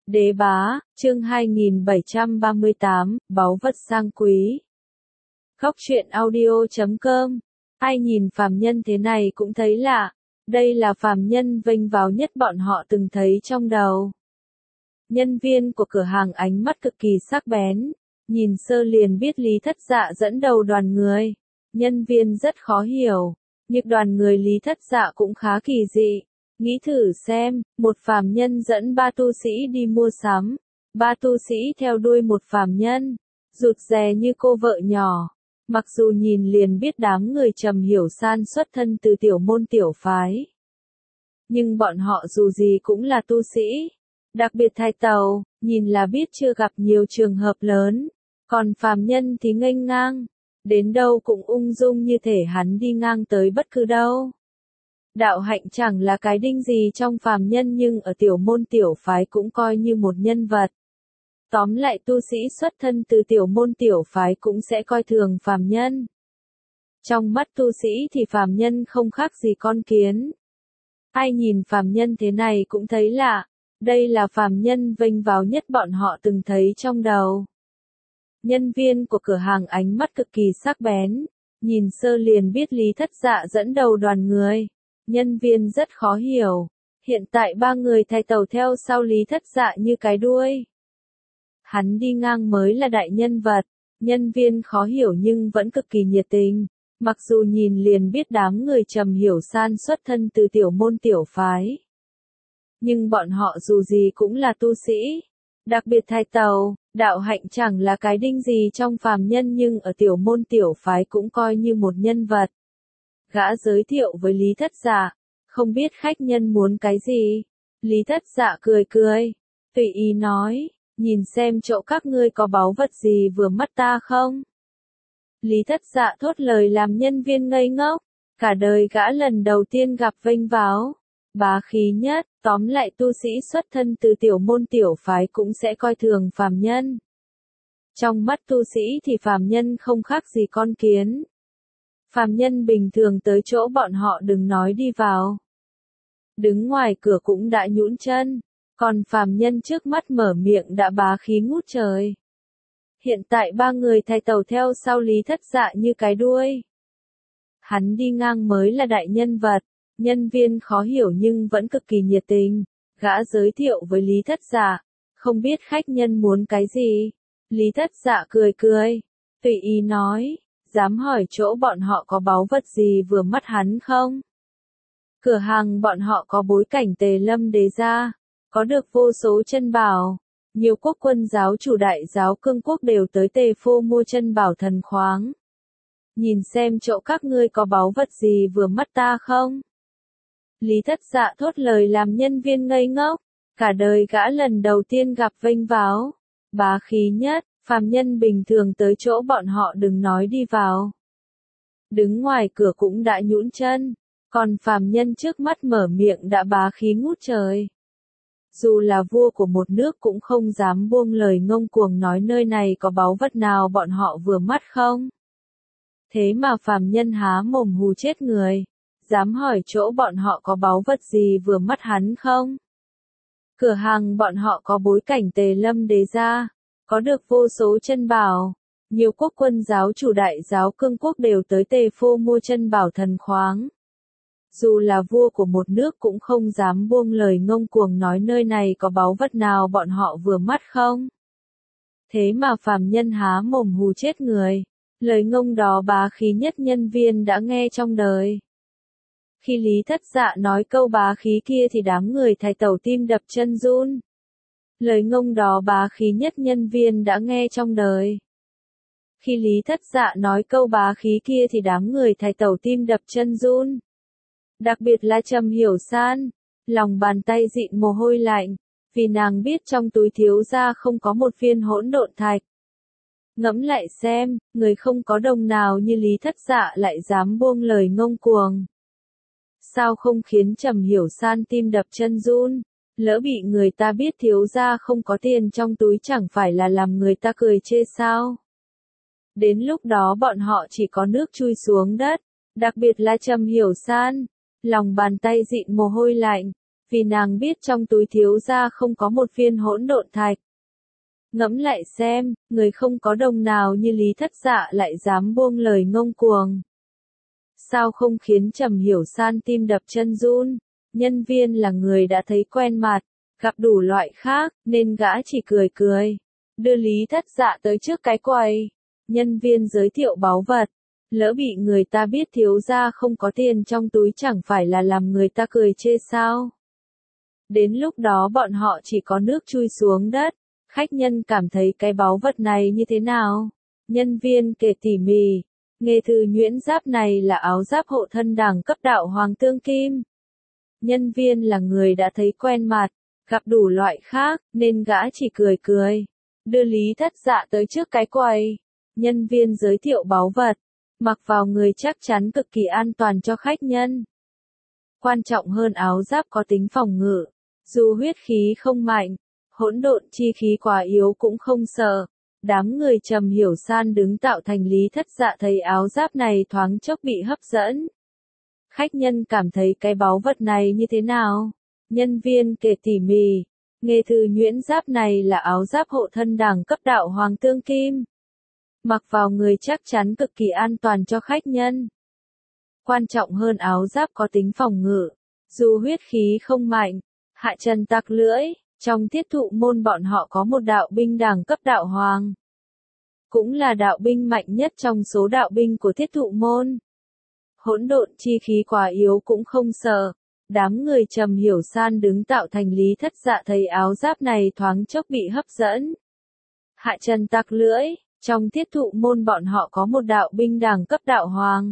Đế bá, chương 2738, báu vật sang quý. Góc truyện audio.com. Ai nhìn phàm nhân thế này cũng thấy lạ, đây là phàm nhân vênh váo nhất bọn họ từng thấy trong đầu. Nhân viên của cửa hàng ánh mắt cực kỳ sắc bén, nhìn sơ liền biết Lý Thất Dạ dẫn đầu đoàn người. Nhân viên rất khó hiểu, nhưng đoàn người Lý Thất Dạ cũng khá kỳ dị. Nghĩ thử xem, một phàm nhân dẫn ba tu sĩ đi mua sắm, ba tu sĩ theo đuôi một phàm nhân, rụt rè như cô vợ nhỏ. Mặc dù nhìn liền biết đám người Trầm Hiểu San xuất thân từ tiểu môn tiểu phái, nhưng bọn họ dù gì cũng là tu sĩ, đặc biệt Thái Tàu, nhìn là biết chưa gặp nhiều trường hợp lớn, còn phàm nhân thì nghênh ngang, đến đâu cũng ung dung như thể hắn đi ngang tới bất cứ đâu. Đạo hạnh chẳng là cái đinh gì trong phàm nhân nhưng ở tiểu môn tiểu phái cũng coi như một nhân vật. Tóm lại tu sĩ xuất thân từ tiểu môn tiểu phái cũng sẽ coi thường phàm nhân. Trong mắt tu sĩ thì phàm nhân không khác gì con kiến. Ai nhìn phàm nhân thế này cũng thấy lạ, đây là phàm nhân vênh váo nhất bọn họ từng thấy trong đầu. Nhân viên của cửa hàng ánh mắt cực kỳ sắc bén, nhìn sơ liền biết Lý Thất Dạ dẫn đầu đoàn người. Nhân viên rất khó hiểu, hiện tại ba người Thái Tàu theo sau Lý Thất Dạ như cái đuôi. Hắn đi ngang mới là đại nhân vật, nhân viên khó hiểu nhưng vẫn cực kỳ nhiệt tình, mặc dù nhìn liền biết đám người Trầm Hiểu San xuất thân từ tiểu môn tiểu phái. Nhưng bọn họ dù gì cũng là tu sĩ, đặc biệt Thái Tàu, đạo hạnh chẳng là cái đinh gì trong phàm nhân nhưng ở tiểu môn tiểu phái cũng coi như một nhân vật. Gã giới thiệu với Lý Thất Dạ, không biết khách nhân muốn cái gì. Lý Thất Dạ cười cười, tùy ý nói, nhìn xem chỗ các ngươi có báu vật gì vừa mắt ta không. Lý Thất Dạ thốt lời làm nhân viên ngây ngốc, cả đời gã lần đầu tiên gặp vênh váo, bá khí nhất, tóm lại tu sĩ xuất thân từ tiểu môn tiểu phái cũng sẽ coi thường phàm nhân. Trong mắt tu sĩ thì phàm nhân không khác gì con kiến. Phàm nhân bình thường tới chỗ bọn họ đừng nói đi vào. Đứng ngoài cửa cũng đã nhũn chân, còn phàm nhân trước mắt mở miệng đã bá khí ngút trời. Hiện tại ba người Thái Tàu theo sau Lý Thất Dạ như cái đuôi. Hắn đi ngang mới là đại nhân vật, nhân viên khó hiểu nhưng vẫn cực kỳ nhiệt tình, gã giới thiệu với Lý Thất Dạ, không biết khách nhân muốn cái gì. Lý Thất Dạ cười cười, tùy ý nói, dám hỏi chỗ bọn họ có báu vật gì vừa mắt hắn không? Cửa hàng bọn họ có bối cảnh Tề Lâm Đế gia, có được vô số chân bảo, nhiều quốc quân giáo chủ đại giáo cương quốc đều tới Tề Phô mua chân bảo thần khoáng. Nhìn xem chỗ các ngươi có báu vật gì vừa mắt ta không? Lý Thất Dạ thốt lời làm nhân viên ngây ngốc, cả đời gã lần đầu tiên gặp vênh váo, bá khí nhất. Phàm nhân bình thường tới chỗ bọn họ đừng nói đi vào. Đứng ngoài cửa cũng đã nhũn chân, còn phàm nhân trước mắt mở miệng đã bá khí ngút trời. Dù là vua của một nước cũng không dám buông lời ngông cuồng nói nơi này có báu vật nào bọn họ vừa mắt không. Thế mà phàm nhân há mồm hù chết người, dám hỏi chỗ bọn họ có báu vật gì vừa mắt hắn không. Cửa hàng bọn họ có bối cảnh Tề Lâm Đế gia, có được vô số chân bảo, nhiều quốc quân giáo chủ đại giáo cương quốc đều tới Tề Phô mua chân bảo thần khoáng. Dù là vua của một nước cũng không dám buông lời ngông cuồng nói nơi này có báu vật nào bọn họ vừa mắt không. Thế mà phàm nhân há mồm hù chết người, lời ngông đó bá khí nhất nhân viên đã nghe trong đời. Khi Lý Thất Dạ nói câu bá khí kia thì đám người Thái Tàu tim đập chân run. Lời ngông đó bá khí nhất nhân viên đã nghe trong đời. Khi Lý Thất Dạ nói câu bá khí kia thì đám người Thái Tàu tim đập chân run. Đặc biệt là Trầm Hiểu San, lòng bàn tay dịn mồ hôi lạnh, vì nàng biết trong túi thiếu gia không có một viên hỗn độn thạch. Ngẫm lại xem, người không có đồng nào như Lý Thất Dạ lại dám buông lời ngông cuồng. Sao không khiến Trầm Hiểu San tim đập chân run? Lỡ bị người ta biết thiếu gia không có tiền trong túi chẳng phải là làm người ta cười chê sao? Đến lúc đó bọn họ chỉ có nước chui xuống đất, đặc biệt là Trầm Hiểu San, lòng bàn tay dịn mồ hôi lạnh, vì nàng biết trong túi thiếu gia không có một viên hỗn độn thạch. Ngẫm lại xem, người không có đồng nào như Lý Thất Dạ lại dám buông lời ngông cuồng. Sao không khiến Trầm Hiểu San tim đập chân run? Nhân viên là người đã thấy quen mặt, gặp đủ loại khác, nên gã chỉ cười cười. Đưa Lý Thất Dạ tới trước cái quầy. Nhân viên giới thiệu báu vật. Lỡ bị người ta biết thiếu gia không có tiền trong túi chẳng phải là làm người ta cười chê sao? Đến lúc đó bọn họ chỉ có nước chui xuống đất. Khách nhân cảm thấy cái báu vật này như thế nào? Nhân viên kể tỉ mỉ. Nghề thư nhuyễn giáp này là áo giáp hộ thân đẳng cấp đạo hoàng tương kim. Nhân viên là người đã thấy quen mặt, gặp đủ loại khác, nên gã chỉ cười cười. Đưa Lý Thất Dạ tới trước cái quầy. Nhân viên giới thiệu báu vật. Mặc vào người chắc chắn cực kỳ an toàn cho khách nhân. Quan trọng hơn áo giáp có tính phòng ngự. Dù huyết khí không mạnh, hỗn độn chi khí quá yếu cũng không sợ. Đám người Trầm Hiểu San đứng tạo thành Lý Thất Dạ thấy áo giáp này thoáng chốc bị hấp dẫn. Khách nhân cảm thấy cái báu vật này như thế nào? Nhân viên kể tỉ mỉ. Nghề thư nhuyễn giáp này là áo giáp hộ thân đẳng cấp đạo hoàng tương kim. Mặc vào người chắc chắn cực kỳ an toàn cho khách nhân. Quan trọng hơn áo giáp có tính phòng ngự. Dù huyết khí không mạnh, hạ trần tặc lưỡi, trong thiết thụ môn bọn họ có một đạo binh đẳng cấp đạo hoàng. Cũng là đạo binh mạnh nhất trong số đạo binh của thiết thụ môn. Hỗn độn chi khí quá yếu cũng không sợ. Đám người Trầm Hiểu San đứng tạo thành Lý Thất Dạ thấy áo giáp này thoáng chốc bị hấp dẫn. Hạ trần tặc lưỡi, trong thiết thụ môn bọn họ có một đạo binh đẳng cấp đạo hoàng.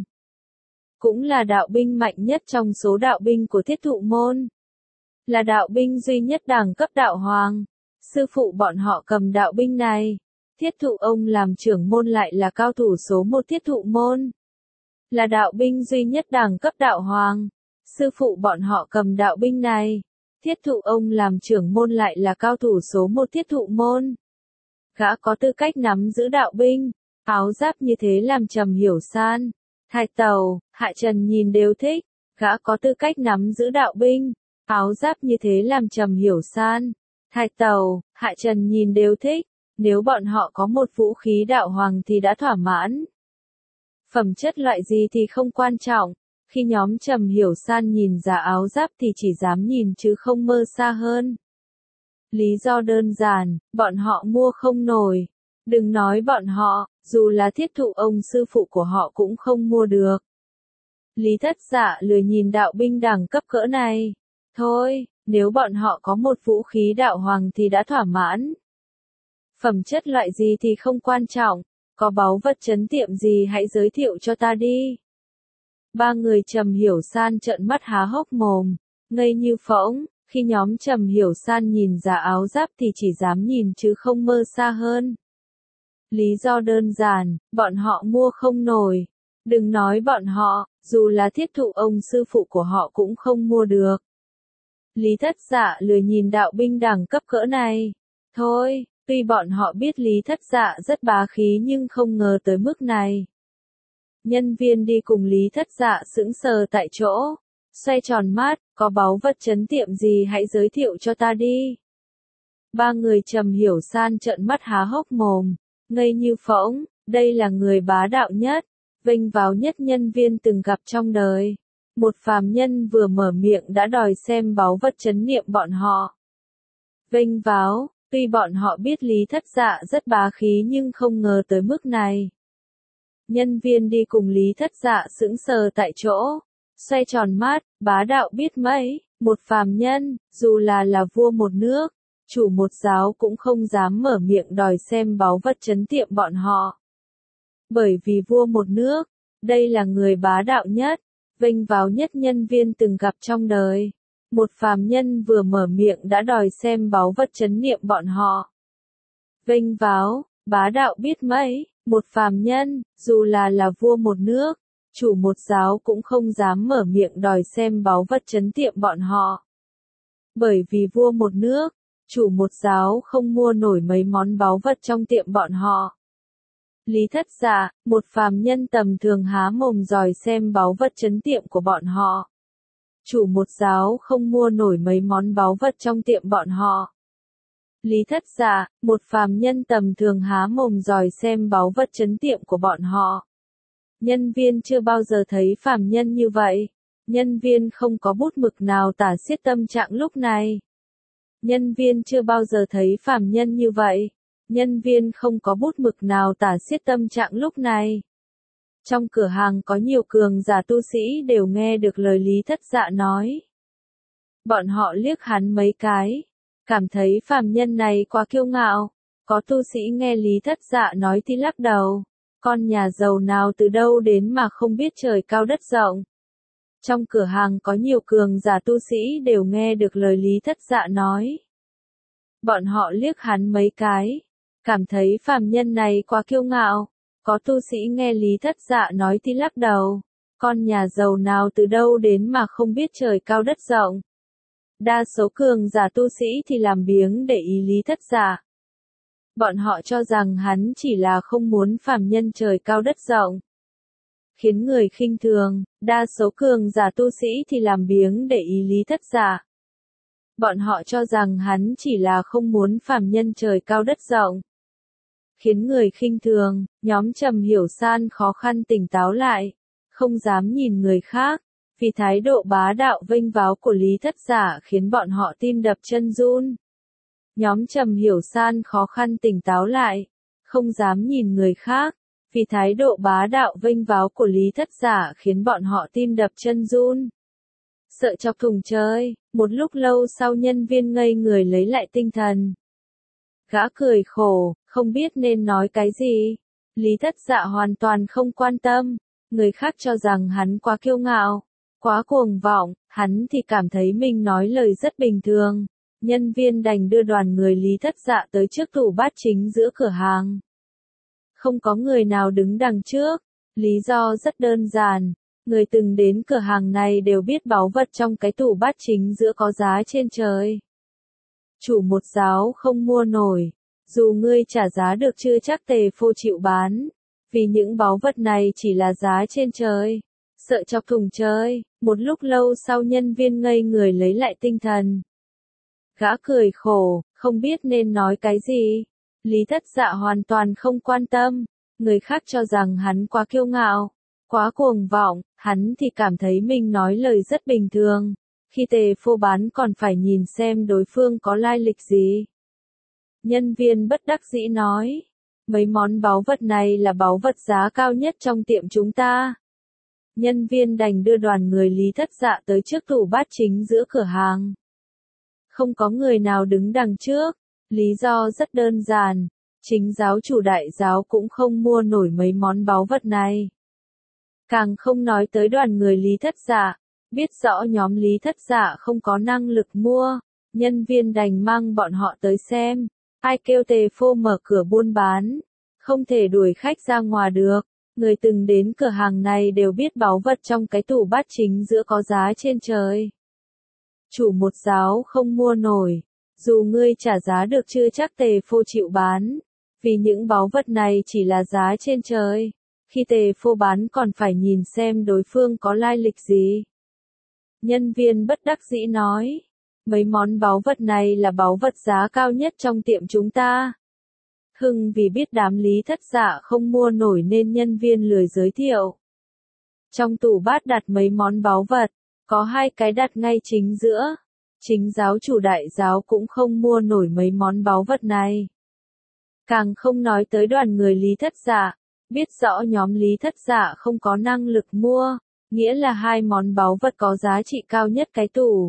Cũng là đạo binh mạnh nhất trong số đạo binh của thiết thụ môn. Là đạo binh duy nhất đẳng cấp đạo hoàng. Sư phụ bọn họ cầm đạo binh này. Thiết thụ ông làm trưởng môn lại là cao thủ số 1 thiết thụ môn. Là đạo binh duy nhất đẳng cấp đạo hoàng. Sư phụ bọn họ cầm đạo binh này. Thiết thụ ông làm trưởng môn lại là cao thủ số 1 thiết thụ môn. Gã có tư cách nắm giữ đạo binh. Áo giáp như thế làm Trầm Hiểu San, Thạch Tàu, Hạ Trần nhìn đều thích. Gã có tư cách nắm giữ đạo binh. Áo giáp như thế làm Trầm Hiểu San, Thạch Tàu, Hạ Trần nhìn đều thích. Nếu bọn họ có một vũ khí đạo hoàng thì đã thỏa mãn. Phẩm chất loại gì thì không quan trọng. Khi nhóm Trầm Hiểu San nhìn ra áo giáp thì chỉ dám nhìn chứ không mơ xa hơn. Lý do đơn giản, bọn họ mua không nổi. Đừng nói bọn họ, dù là thiết thụ ông sư phụ của họ cũng không mua được. Lý Thất Dạ lười nhìn đạo binh đẳng cấp cỡ này. Thôi, nếu bọn họ có một vũ khí đạo hoàng thì đã thỏa mãn. Phẩm chất loại gì thì không quan trọng. Có báu vật trấn tiệm gì hãy giới thiệu cho ta đi. Ba người Trầm Hiểu San trợn mắt há hốc mồm, ngây như phỗng. Khi nhóm Trầm Hiểu San nhìn ra áo giáp thì chỉ dám nhìn chứ không mơ xa hơn. Lý do đơn giản, bọn họ mua không nổi. Đừng nói bọn họ, dù là thiết thụ ông sư phụ của họ cũng không mua được. Lý Thất Dạ lười nhìn đạo binh đẳng cấp cỡ này. Thôi, tuy bọn họ biết Lý Thất Dạ rất bá khí nhưng không ngờ tới mức này. Nhân viên đi cùng Lý Thất Dạ sững sờ tại chỗ. Xoay tròn mắt, có báu vật trấn tiệm gì hãy giới thiệu cho ta đi. Ba người Trầm Hiểu San trợn mắt há hốc mồm, ngây như phỗng. Đây là người bá đạo nhất, vênh váo nhất nhân viên từng gặp trong đời. Một phàm nhân vừa mở miệng đã đòi xem báu vật trấn niệm bọn họ. Vênh váo, tuy bọn họ biết Lý Thất Dạ rất bá khí nhưng không ngờ tới mức này. Nhân viên đi cùng Lý Thất Dạ sững sờ tại chỗ. Xoay tròn mắt, bá đạo biết mấy, một phàm nhân, dù là vua một nước, chủ một giáo cũng không dám mở miệng đòi xem báu vật trấn tiệm bọn họ. Bởi vì vua một nước, đây là người bá đạo nhất, vênh váo nhất nhân viên từng gặp trong đời. Một phàm nhân vừa mở miệng đã đòi xem báu vật trấn niệm bọn họ. Vênh váo, bá đạo biết mấy, một phàm nhân, dù là vua một nước, chủ một giáo cũng không dám mở miệng đòi xem báu vật trấn tiệm bọn họ. Bởi vì vua một nước, chủ một giáo không mua nổi mấy món báu vật trong tiệm bọn họ. Lý Thất Dạ, một phàm nhân tầm thường há mồm dòi xem báu vật trấn tiệm của bọn họ. Chủ một giáo không mua nổi mấy món báu vật trong tiệm bọn họ. Lý Thất Dạ, một phàm nhân tầm thường há mồm dòi xem báu vật trấn tiệm của bọn họ. Nhân viên chưa bao giờ thấy phàm nhân như vậy. Nhân viên không có bút mực nào tả xiết tâm trạng lúc này. Nhân viên chưa bao giờ thấy phàm nhân như vậy. Nhân viên không có bút mực nào tả xiết tâm trạng lúc này. Trong cửa hàng có nhiều cường giả tu sĩ đều nghe được lời Lý Thất Dạ nói. Bọn họ liếc hắn mấy cái, cảm thấy phàm nhân này quá kiêu ngạo. Có tu sĩ nghe Lý Thất Dạ nói thì lắc đầu. Con nhà giàu nào từ đâu đến mà không biết trời cao đất rộng. Trong cửa hàng có nhiều cường giả tu sĩ đều nghe được lời Lý Thất Dạ nói. Bọn họ liếc hắn mấy cái, cảm thấy phàm nhân này quá kiêu ngạo. Có tu sĩ nghe Lý Thất Dạ nói thì lắc đầu. Con nhà giàu nào từ đâu đến mà không biết trời cao đất rộng. Đa số cường giả tu sĩ thì làm biếng để ý Lý Thất Dạ. Bọn họ cho rằng hắn chỉ là không muốn phàm nhân trời cao đất rộng. Khiến người khinh thường, đa số cường giả tu sĩ thì làm biếng để ý Lý Thất Dạ. Bọn họ cho rằng hắn chỉ là không muốn phàm nhân trời cao đất rộng. Khiến người khinh thường, nhóm Trầm Hiểu San khó khăn tỉnh táo lại, không dám nhìn người khác, vì thái độ bá đạo vênh váo của Lý Thất Dạ khiến bọn họ tim đập chân run. Nhóm Trầm Hiểu San khó khăn tỉnh táo lại, không dám nhìn người khác, vì thái độ bá đạo vênh váo của Lý Thất Dạ khiến bọn họ tim đập chân run. Sợ chọc thùng chơi, một lúc lâu sau nhân viên ngây người lấy lại tinh thần. Gã cười khổ, không biết nên nói cái gì. Lý Thất Dạ hoàn toàn không quan tâm, người khác cho rằng hắn quá kiêu ngạo, quá cuồng vọng, hắn thì cảm thấy mình nói lời rất bình thường. Nhân viên đành đưa đoàn người Lý Thất Dạ tới trước tủ bát chính giữa cửa hàng. Không có người nào đứng đằng trước, lý do rất đơn giản, người từng đến cửa hàng này đều biết báu vật trong cái tủ bát chính giữa có giá trên trời. Chủ một giáo không mua nổi, dù ngươi trả giá được chưa chắc tề phô chịu bán, vì những báu vật này chỉ là giá trên trời. Sợ chọc thùng chơi, một lúc lâu sau nhân viên ngây người lấy lại tinh thần. Gã cười khổ, không biết nên nói cái gì. Lý Thất Dạ hoàn toàn không quan tâm, người khác cho rằng hắn quá kiêu ngạo, quá cuồng vọng, hắn thì cảm thấy mình nói lời rất bình thường. Khi tề phô bán còn phải nhìn xem đối phương có lai lịch gì. Nhân viên bất đắc dĩ nói, mấy món báu vật này là báu vật giá cao nhất trong tiệm chúng ta. Nhân viên đành đưa đoàn người Lý Thất Dạ tới trước tủ bát chính giữa cửa hàng. Không có người nào đứng đằng trước, lý do rất đơn giản, chính giáo chủ đại giáo cũng không mua nổi mấy món báu vật này. Càng không nói tới đoàn người Lý Thất Dạ, biết rõ nhóm Lý Thất Dạ không có năng lực mua, nhân viên đành mang bọn họ tới xem, ai kêu tề phô mở cửa buôn bán, không thể đuổi khách ra ngoài được. Người từng đến cửa hàng này đều biết báu vật trong cái tủ bát chính giữa có giá trên trời. Chủ một giáo không mua nổi, dù ngươi trả giá được chưa chắc tề phô chịu bán, vì những báu vật này chỉ là giá trên trời. Khi tề phô bán còn phải nhìn xem đối phương có lai lịch gì. Nhân viên bất đắc dĩ nói, mấy món báu vật này là báu vật giá cao nhất trong tiệm chúng ta. Vì biết đám Lý Thất Dạ không mua nổi nên nhân viên lười giới thiệu. Trong tủ bát đặt mấy món báu vật, có hai cái đặt ngay chính giữa. Chính giáo chủ đại giáo cũng không mua nổi mấy món báu vật này. Càng không nói tới đoàn người Lý Thất Dạ, biết rõ nhóm Lý Thất Dạ không có năng lực mua, nghĩa là hai món báu vật có giá trị cao nhất cái tủ.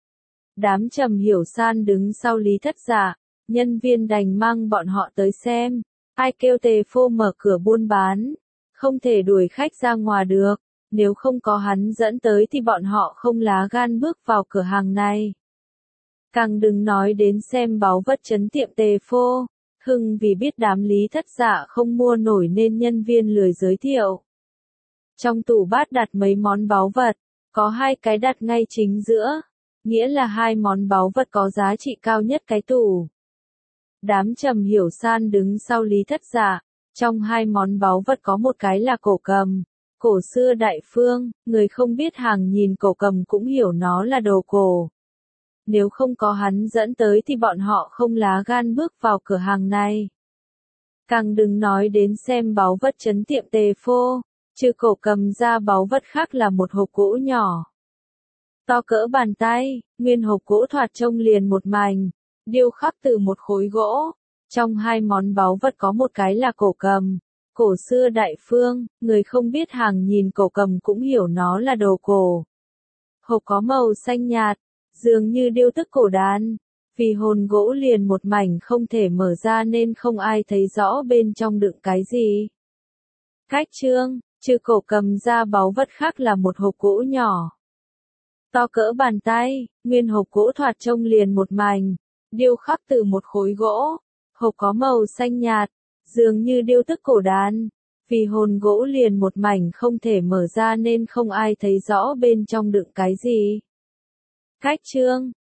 Đám Trầm Hiểu San đứng sau Lý Thất Dạ. Nhân viên đành mang bọn họ tới xem, ai kêu tề phô mở cửa buôn bán, không thể đuổi khách ra ngoài được, nếu không có hắn dẫn tới thì bọn họ không lá gan bước vào cửa hàng này. Càng đừng nói đến xem báu vật trấn tiệm tề phô, vì biết đám Lý Thất Dạ không mua nổi nên nhân viên lười giới thiệu. Trong tủ bát đặt mấy món báu vật, có hai cái đặt ngay chính giữa, nghĩa là hai món báu vật có giá trị cao nhất cái tủ. Đám Trầm Hiểu San đứng sau Lý Thất Dạ, trong hai món báu vật có một cái là cổ cầm, Cổ xưa đại phương, người không biết hàng nhìn cổ cầm cũng hiểu nó là đồ cổ. Nếu không có hắn dẫn tới thì bọn họ không lá gan bước vào cửa hàng này. Càng đừng nói đến xem báu vật trấn tiệm Tề Phô, trừ cổ cầm ra báu vật khác là một hộp gỗ nhỏ. To cỡ bàn tay, nguyên hộp gỗ thoạt trông liền một mảnh, điêu khắc từ một khối gỗ. Trong hai món báu vật có một cái là cổ cầm. Cổ xưa đại phương, người không biết hàng nhìn cổ cầm cũng hiểu nó là đồ cổ. Hộp có màu xanh nhạt, dường như điêu thức cổ đàn. Vì hồn gỗ liền một mảnh không thể mở ra nên không ai thấy rõ bên trong đựng cái gì. Cách trương, trừ cổ cầm ra báu vật khác là một hộp gỗ nhỏ. To cỡ bàn tay, nguyên hộp gỗ thoạt trông liền một mảnh, điêu khắc từ một khối gỗ. Hộp có màu xanh nhạt, dường như điêu thức cổ đàn. Vì hồn gỗ liền một mảnh không thể mở ra nên không ai thấy rõ bên trong đựng cái gì. Cách trương,